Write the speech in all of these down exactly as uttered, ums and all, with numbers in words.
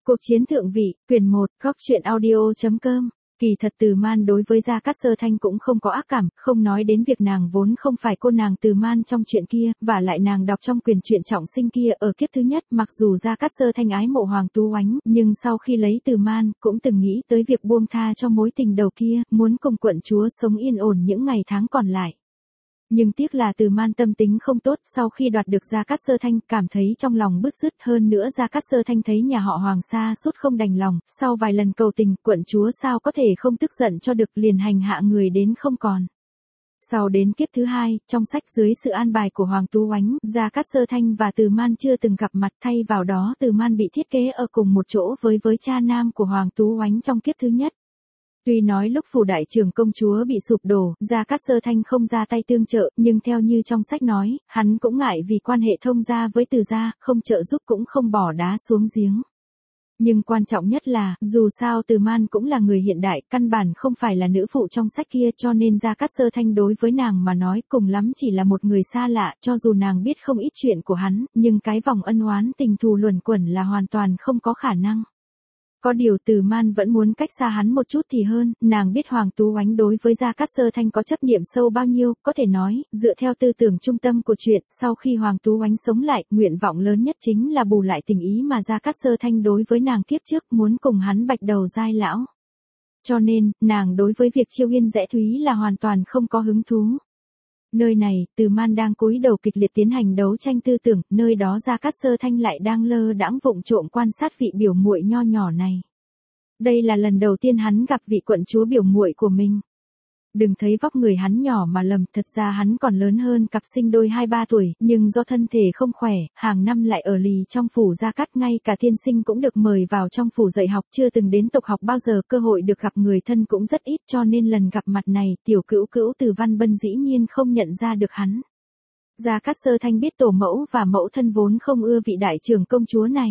Cuộc chiến thượng vị, quyền một, góc truyện audio.com. Kỳ thật Từ Man đối với Gia Cát Sơ Thanh cũng không có ác cảm, không nói đến việc nàng vốn không phải cô nàng Từ Man trong chuyện kia, và lại nàng đọc trong quyền truyện trọng sinh kia ở kiếp thứ nhất, mặc dù Gia Cát Sơ Thanh ái mộ Hoàng Tú Oánh, nhưng sau khi lấy Từ Man, cũng từng nghĩ tới việc buông tha cho mối tình đầu kia, muốn cùng quận chúa sống yên ổn những ngày tháng còn lại. Nhưng tiếc là Từ Man tâm tính không tốt, sau khi đoạt được Gia Cát Sơ Thanh, cảm thấy trong lòng bứt rứt, hơn nữa Gia Cát Sơ Thanh thấy nhà họ Hoàng sa sút không đành lòng, sau vài lần cầu tình, quận chúa sao có thể không tức giận cho được, liền hành hạ người đến không còn. Sau đến kiếp thứ hai, trong sách dưới sự an bài của Hoàng Tú Oánh, Gia Cát Sơ Thanh và Từ Man chưa từng gặp mặt, thay vào đó Từ Man bị thiết kế ở cùng một chỗ với với cha nam của Hoàng Tú Oánh trong kiếp thứ nhất. Tuy nói lúc phủ đại trưởng công chúa bị sụp đổ, Gia Cát Sơ Thanh không ra tay tương trợ, nhưng theo như trong sách nói, hắn cũng ngại vì quan hệ thông gia với Từ gia, không trợ giúp cũng không bỏ đá xuống giếng. Nhưng quan trọng nhất là, dù sao Từ Man cũng là người hiện đại, căn bản không phải là nữ phụ trong sách kia, cho nên Gia Cát Sơ Thanh đối với nàng mà nói cùng lắm chỉ là một người xa lạ, cho dù nàng biết không ít chuyện của hắn, nhưng cái vòng ân oán tình thù luẩn quẩn là hoàn toàn không có khả năng. Có điều Từ Man vẫn muốn cách xa hắn một chút thì hơn, nàng biết Hoàng Tú Oánh đối với Gia Cát Sơ Thanh có chấp niệm sâu bao nhiêu, có thể nói, dựa theo tư tưởng trung tâm của chuyện, sau khi Hoàng Tú Oánh sống lại, nguyện vọng lớn nhất chính là bù lại tình ý mà Gia Cát Sơ Thanh đối với nàng kiếp trước, muốn cùng hắn bạch đầu giai lão. Cho nên, nàng đối với việc chiêu yên rẽ thúy là hoàn toàn không có hứng thú. Nơi này, Từ Man đang cúi đầu kịch liệt tiến hành đấu tranh tư tưởng, nơi đó Gia Cát Sơ Thanh lại đang lơ đãng vụng trộm quan sát vị biểu muội nho nhỏ này. Đây là lần đầu tiên hắn gặp vị quận chúa biểu muội của mình. Đừng thấy vóc người hắn nhỏ mà lầm, thật ra hắn còn lớn hơn cặp sinh đôi hai ba tuổi, nhưng do thân thể không khỏe, hàng năm lại ở lì trong phủ Gia Cát, ngay cả tiên sinh cũng được mời vào trong phủ dạy học, chưa từng đến tục học bao giờ, cơ hội được gặp người thân cũng rất ít, cho nên lần gặp mặt này, tiểu cữu cữu Từ Văn Bân dĩ nhiên không nhận ra được hắn. Gia Cát Sơ Thanh biết tổ mẫu và mẫu thân vốn không ưa vị đại trưởng công chúa này.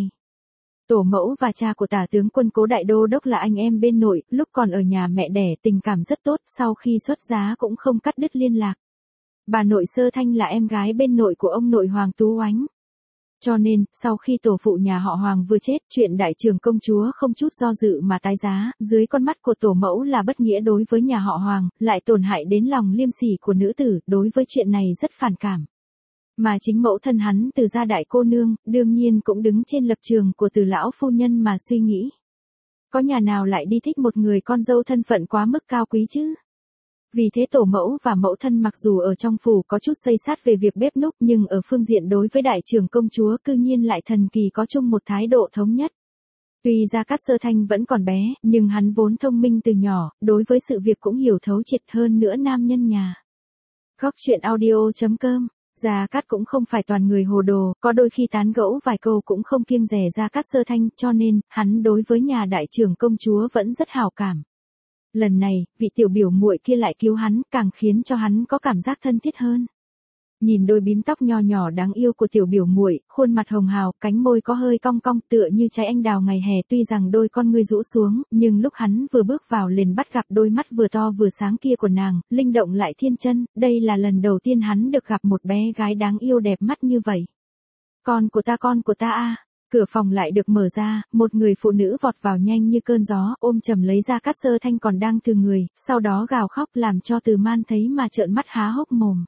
Tổ mẫu và cha của tả tướng quân Cố Đại Đô Đốc là anh em bên nội, lúc còn ở nhà mẹ đẻ tình cảm rất tốt, sau khi xuất giá cũng không cắt đứt liên lạc. Bà nội Sơ Thanh là em gái bên nội của ông nội Hoàng Tú Oánh. Cho nên, sau khi tổ phụ nhà họ Hoàng vừa chết, chuyện đại trưởng công chúa không chút do dự mà tái giá, dưới con mắt của tổ mẫu là bất nghĩa đối với nhà họ Hoàng, lại tổn hại đến lòng liêm sỉ của nữ tử, đối với chuyện này rất phản cảm. Mà chính mẫu thân hắn Từ gia đại cô nương, đương nhiên cũng đứng trên lập trường của Từ lão phu nhân mà suy nghĩ. Có nhà nào lại đi thích một người con dâu thân phận quá mức cao quý chứ? Vì thế tổ mẫu và mẫu thân mặc dù ở trong phủ có chút xây sát về việc bếp núc, nhưng ở phương diện đối với đại trưởng công chúa cư nhiên lại thần kỳ có chung một thái độ thống nhất. Tuy Gia Cát Sơ Thanh vẫn còn bé, nhưng hắn vốn thông minh từ nhỏ, đối với sự việc cũng hiểu thấu triệt, hơn nữa nam nhân nhà. Góc truyện audio.com. Gia Cát cũng không phải toàn người hồ đồ, có đôi khi tán gẫu vài câu cũng không kiêng dè Gia Cát Sơ Thanh, cho nên, hắn đối với nhà đại trưởng công chúa vẫn rất hảo cảm. Lần này, vị tiểu biểu muội kia lại cứu hắn, càng khiến cho hắn có cảm giác thân thiết hơn. Nhìn đôi bím tóc nho nhỏ đáng yêu của tiểu biểu muội, khuôn mặt hồng hào, cánh môi có hơi cong cong tựa như trái anh đào ngày hè, tuy rằng đôi con ngươi rũ xuống, nhưng lúc hắn vừa bước vào liền bắt gặp đôi mắt vừa to vừa sáng kia của nàng, linh động lại thiên chân, đây là lần đầu tiên hắn được gặp một bé gái đáng yêu đẹp mắt như vậy. Con của ta, con của ta a. Cửa phòng lại được mở ra, một người phụ nữ vọt vào nhanh như cơn gió, ôm chầm lấy Gia Cát Sơ Thanh còn đang từ người, sau đó gào khóc làm cho Từ Man thấy mà trợn mắt há hốc mồm.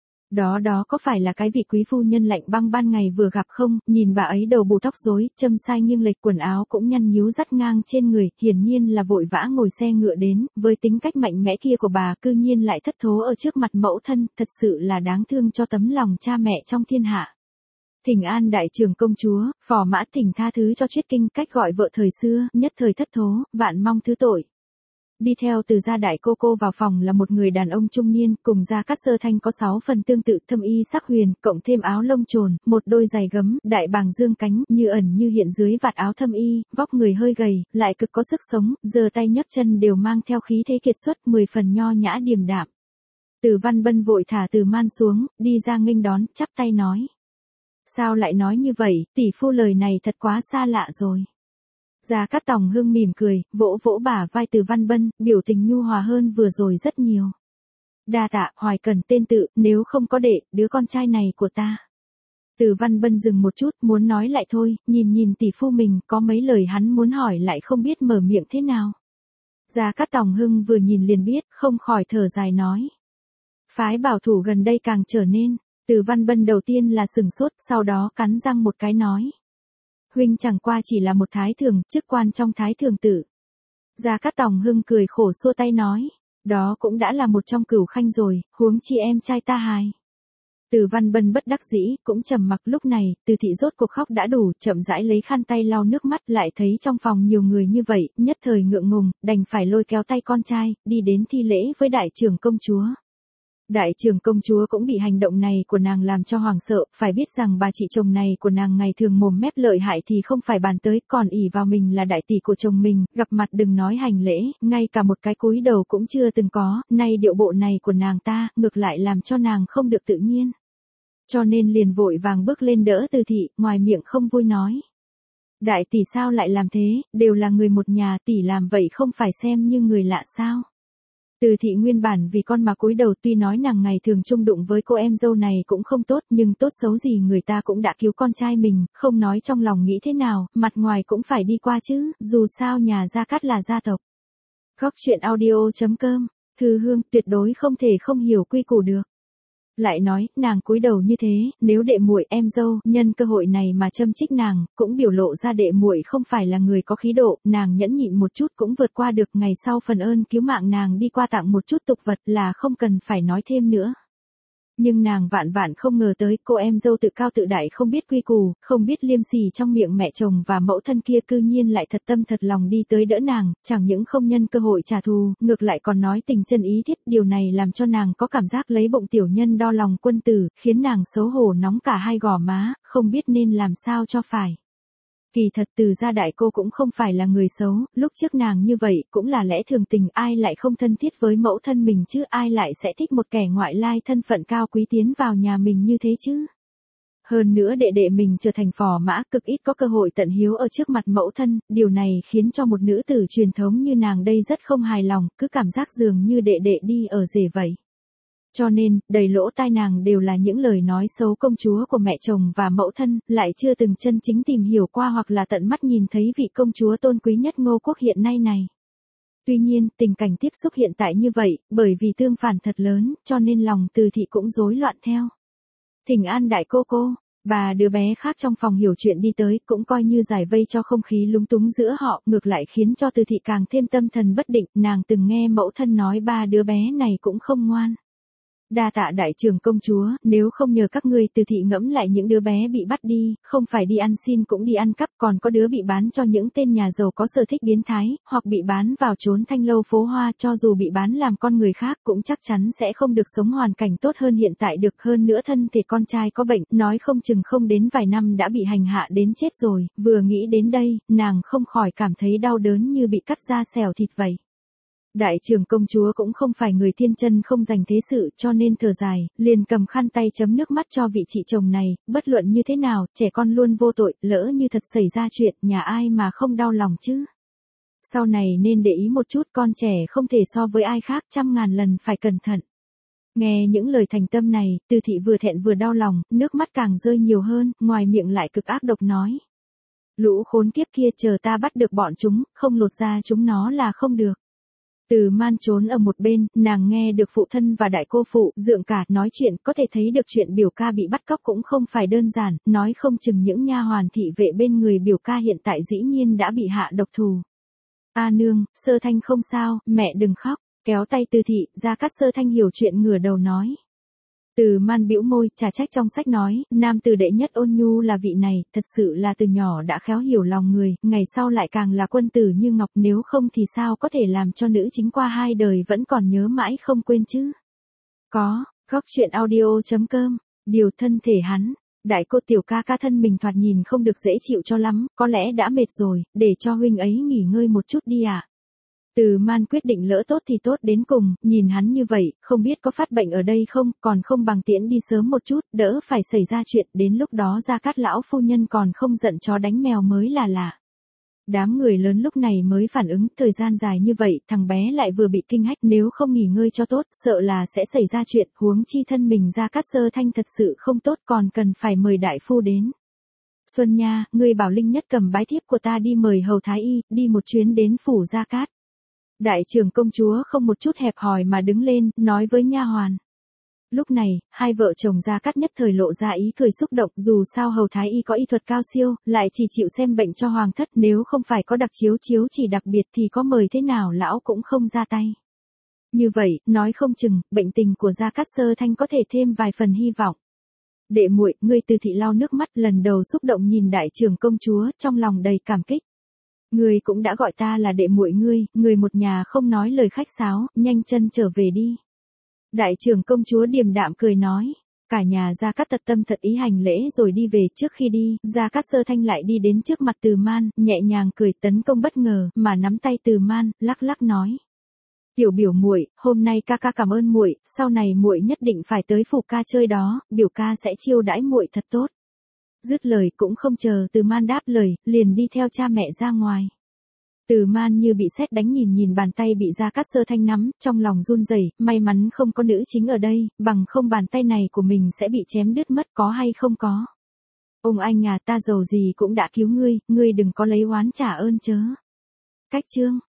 Đó đó có phải là cái vị quý phu nhân lạnh băng ban ngày vừa gặp không, nhìn bà ấy đầu bù tóc rối, châm sai nghiêng lệch, quần áo cũng nhăn nhúu dắt ngang trên người, hiển nhiên là vội vã ngồi xe ngựa đến, với tính cách mạnh mẽ kia của bà cư nhiên lại thất thố ở trước mặt mẫu thân, thật sự là đáng thương cho tấm lòng cha mẹ trong thiên hạ. Thỉnh an đại trưởng công chúa, phò mã thỉnh tha thứ cho Triết Kinh, cách gọi vợ thời xưa, nhất thời thất thố, vạn mong thứ tội. Đi theo Từ gia đại cô cô vào phòng là một người đàn ông trung niên, cùng Gia Cát Sơ Thanh có sáu phần tương tự, thâm y sắc huyền, cộng thêm áo lông trồn, một đôi giày gấm, đại bàng dương cánh, như ẩn như hiện dưới vạt áo thâm y, vóc người hơi gầy, lại cực có sức sống, giơ tay nhấc chân đều mang theo khí thế kiệt xuất, mười phần nho nhã điềm đạm. Từ Văn Bân vội thả Từ Man xuống, đi ra nghênh đón, chắp tay nói. Sao lại nói như vậy, tỷ phu lời này thật quá xa lạ rồi. Gia Cát Tòng Hương mỉm cười, vỗ vỗ bả vai Từ Văn Bân, biểu tình nhu hòa hơn vừa rồi rất nhiều. Đa tạ, Hoài Cần tên tự, nếu không có đệ, đứa con trai này của ta. Từ Văn Bân dừng một chút, muốn nói lại thôi, nhìn nhìn tỷ phu mình, có mấy lời hắn muốn hỏi lại không biết mở miệng thế nào. Gia Cát Tòng Hưng vừa nhìn liền biết, không khỏi thở dài nói. Phái bảo thủ gần đây càng trở nên, Từ Văn Bân đầu tiên là sừng sốt, sau đó cắn răng một cái nói. Huynh chẳng qua chỉ là một thái thường, chức quan trong thái thường tử. Gia Cát Tòng Hưng cười khổ xua tay nói. Đó cũng đã là một trong cửu khanh rồi, huống chi em trai ta hài. Từ Văn Bân bất đắc dĩ, cũng trầm mặc. Lúc này, Từ thị rốt cuộc khóc đã đủ, chậm rãi lấy khăn tay lau nước mắt, lại thấy trong phòng nhiều người như vậy, nhất thời ngượng ngùng, đành phải lôi kéo tay con trai, đi đến thi lễ với đại trưởng công chúa. Đại trưởng công chúa cũng bị hành động này của nàng làm cho hoảng sợ, phải biết rằng bà chị chồng này của nàng ngày thường mồm mép lợi hại thì không phải bàn tới, còn ỷ vào mình là đại tỷ của chồng mình, gặp mặt đừng nói hành lễ, ngay cả một cái cúi đầu cũng chưa từng có, nay điệu bộ này của nàng ta, ngược lại làm cho nàng không được tự nhiên. Cho nên liền vội vàng bước lên đỡ Từ thị, ngoài miệng không vui nói. Đại tỷ sao lại làm thế, đều là người một nhà, tỷ làm vậy không phải xem như người lạ sao? Từ thị nguyên bản vì con mà cúi đầu, tuy nói nàng ngày thường chung đụng với cô em dâu này cũng không tốt, nhưng tốt xấu gì người ta cũng đã cứu con trai mình, không nói trong lòng nghĩ thế nào, mặt ngoài cũng phải đi qua chứ, dù sao nhà Gia Cát là gia tộc. Góc truyện audio chấm com, Thư Hương tuyệt đối không thể không hiểu quy củ được. Lại nói, nàng cúi đầu như thế, nếu đệ muội em dâu, nhân cơ hội này mà châm chích nàng, cũng biểu lộ ra đệ muội không phải là người có khí độ, nàng nhẫn nhịn một chút cũng vượt qua được, ngày sau phần ơn cứu mạng nàng đi qua tặng một chút tục vật là không cần phải nói thêm nữa. Nhưng nàng vạn vạn không ngờ tới, cô em dâu tự cao tự đại không biết quy củ, không biết liêm sỉ trong miệng mẹ chồng và mẫu thân kia cư nhiên lại thật tâm thật lòng đi tới đỡ nàng, chẳng những không nhân cơ hội trả thù, ngược lại còn nói tình chân ý thiết, điều này làm cho nàng có cảm giác lấy bụng tiểu nhân đo lòng quân tử, khiến nàng xấu hổ nóng cả hai gò má, không biết nên làm sao cho phải. Kỳ thật Từ gia đại cô cũng không phải là người xấu, lúc trước nàng như vậy cũng là lẽ thường tình, ai lại không thân thiết với mẫu thân mình chứ, ai lại sẽ thích một kẻ ngoại lai thân phận cao quý tiến vào nhà mình như thế chứ. Hơn nữa đệ đệ mình trở thành phò mã, cực ít có cơ hội tận hiếu ở trước mặt mẫu thân, điều này khiến cho một nữ tử truyền thống như nàng đây rất không hài lòng, cứ cảm giác dường như đệ đệ đi ở rể vậy. Cho nên, đầy lỗ tai nàng đều là những lời nói xấu công chúa của mẹ chồng và mẫu thân, lại chưa từng chân chính tìm hiểu qua hoặc là tận mắt nhìn thấy vị công chúa tôn quý nhất Ngô quốc hiện nay này. Tuy nhiên, tình cảnh tiếp xúc hiện tại như vậy, bởi vì tương phản thật lớn, cho nên lòng Từ thị cũng rối loạn theo. Thỉnh an đại cô cô, bà đứa bé khác trong phòng hiểu chuyện đi tới, cũng coi như giải vây cho không khí lúng túng giữa họ, ngược lại khiến cho Từ thị càng thêm tâm thần bất định, nàng từng nghe mẫu thân nói ba đứa bé này cũng không ngoan. Đa tạ đại trưởng công chúa, nếu không nhờ các ngươi, Từ thị ngẫm lại những đứa bé bị bắt đi, không phải đi ăn xin cũng đi ăn cắp, còn có đứa bị bán cho những tên nhà giàu có sở thích biến thái, hoặc bị bán vào trốn thanh lâu phố hoa, cho dù bị bán làm con người khác cũng chắc chắn sẽ không được sống hoàn cảnh tốt hơn hiện tại được, hơn nữa thân thể con trai có bệnh, nói không chừng không đến vài năm đã bị hành hạ đến chết rồi, vừa nghĩ đến đây, nàng không khỏi cảm thấy đau đớn như bị cắt da xẻo thịt vậy. Đại trưởng công chúa cũng không phải người thiên chân không dành thế sự, cho nên thở dài, liền cầm khăn tay chấm nước mắt cho vị chị chồng này, bất luận như thế nào, trẻ con luôn vô tội, lỡ như thật xảy ra chuyện, nhà ai mà không đau lòng chứ. Sau này nên để ý một chút, con trẻ không thể so với ai khác, trăm ngàn lần phải cẩn thận. Nghe những lời thành tâm này, Từ thị vừa thẹn vừa đau lòng, nước mắt càng rơi nhiều hơn, ngoài miệng lại cực ác độc nói. Lũ khốn kiếp kia, chờ ta bắt được bọn chúng, không lột ra chúng nó là không được. Từ Man trốn ở một bên, nàng nghe được phụ thân và đại cô phụ, dượng cả nói chuyện, có thể thấy được chuyện biểu ca bị bắt cóc cũng không phải đơn giản, nói không chừng những nha hoàn thị vệ bên người biểu ca hiện tại dĩ nhiên đã bị hạ độc thù. A nương, Sơ Thanh không sao, mẹ đừng khóc, kéo tay Từ thị, Gia Cát Sơ Thanh hiểu chuyện ngửa đầu nói. Từ Man bĩu môi, chả trách trong sách nói, nam tử đệ nhất ôn nhu là vị này, thật sự là từ nhỏ đã khéo hiểu lòng người, ngày sau lại càng là quân tử như ngọc, nếu không thì sao có thể làm cho nữ chính qua hai đời vẫn còn nhớ mãi không quên chứ. Có, góc truyện audio chấm com, điều thân thể hắn, đại cô tiểu ca ca thân mình thoạt nhìn không được dễ chịu cho lắm, có lẽ đã mệt rồi, để cho huynh ấy nghỉ ngơi một chút đi ạ. À. Từ Man quyết định lỡ tốt thì tốt đến cùng, nhìn hắn như vậy, không biết có phát bệnh ở đây không, còn không bằng tiễn đi sớm một chút, đỡ phải xảy ra chuyện, đến lúc đó Gia Cát lão phu nhân còn không giận chó đánh mèo mới là lạ. Đám người lớn lúc này mới phản ứng, thời gian dài như vậy, thằng bé lại vừa bị kinh hách, nếu không nghỉ ngơi cho tốt, sợ là sẽ xảy ra chuyện, huống chi thân mình Gia Cát Sơ Thanh thật sự không tốt, còn cần phải mời đại phu đến. Xuân Nha, ngươi bảo Linh Nhất cầm bái thiếp của ta đi mời hầu thái y, đi một chuyến đến phủ Gia Cát. Đại trưởng công chúa không một chút hẹp hòi mà đứng lên, nói với nha hoàn. Lúc này, hai vợ chồng Gia Cát nhất thời lộ ra ý cười xúc động, dù sao hầu thái y có y thuật cao siêu, lại chỉ chịu xem bệnh cho hoàng thất, nếu không phải có đặc chiếu chiếu chỉ đặc biệt thì có mời thế nào lão cũng không ra tay. Như vậy, nói không chừng, bệnh tình của Gia Cát Sơ Thanh có thể thêm vài phần hy vọng. Đệ muội, ngươi Từ thị lau nước mắt, lần đầu xúc động nhìn đại trưởng công chúa, trong lòng đầy cảm kích. Ngươi cũng đã gọi ta là đệ muội ngươi, người một nhà không nói lời khách sáo, nhanh chân trở về đi. Đại trưởng công chúa điềm đạm cười nói, cả nhà Gia Cát tật tâm thật ý hành lễ rồi đi về. Trước khi đi, Gia Cát Sơ Thanh lại đi đến trước mặt Từ Man, nhẹ nhàng cười, tấn công bất ngờ, mà nắm tay Từ Man, lắc lắc nói. Tiểu biểu muội, hôm nay ca ca cảm ơn muội, sau này muội nhất định phải tới phủ ca chơi đó, biểu ca sẽ chiêu đãi muội thật tốt. Dứt lời cũng không chờ Từ Man đáp lời, liền đi theo cha mẹ ra ngoài. Từ Man như bị sét đánh nhìn nhìn bàn tay bị Gia Cát Sơ Thanh nắm, trong lòng run rẩy, may mắn không có nữ chính ở đây, bằng không bàn tay này của mình sẽ bị chém đứt mất, có hay không có. Ông anh à, ta giàu gì cũng đã cứu ngươi, ngươi đừng có lấy oán trả ơn chớ. Cách chương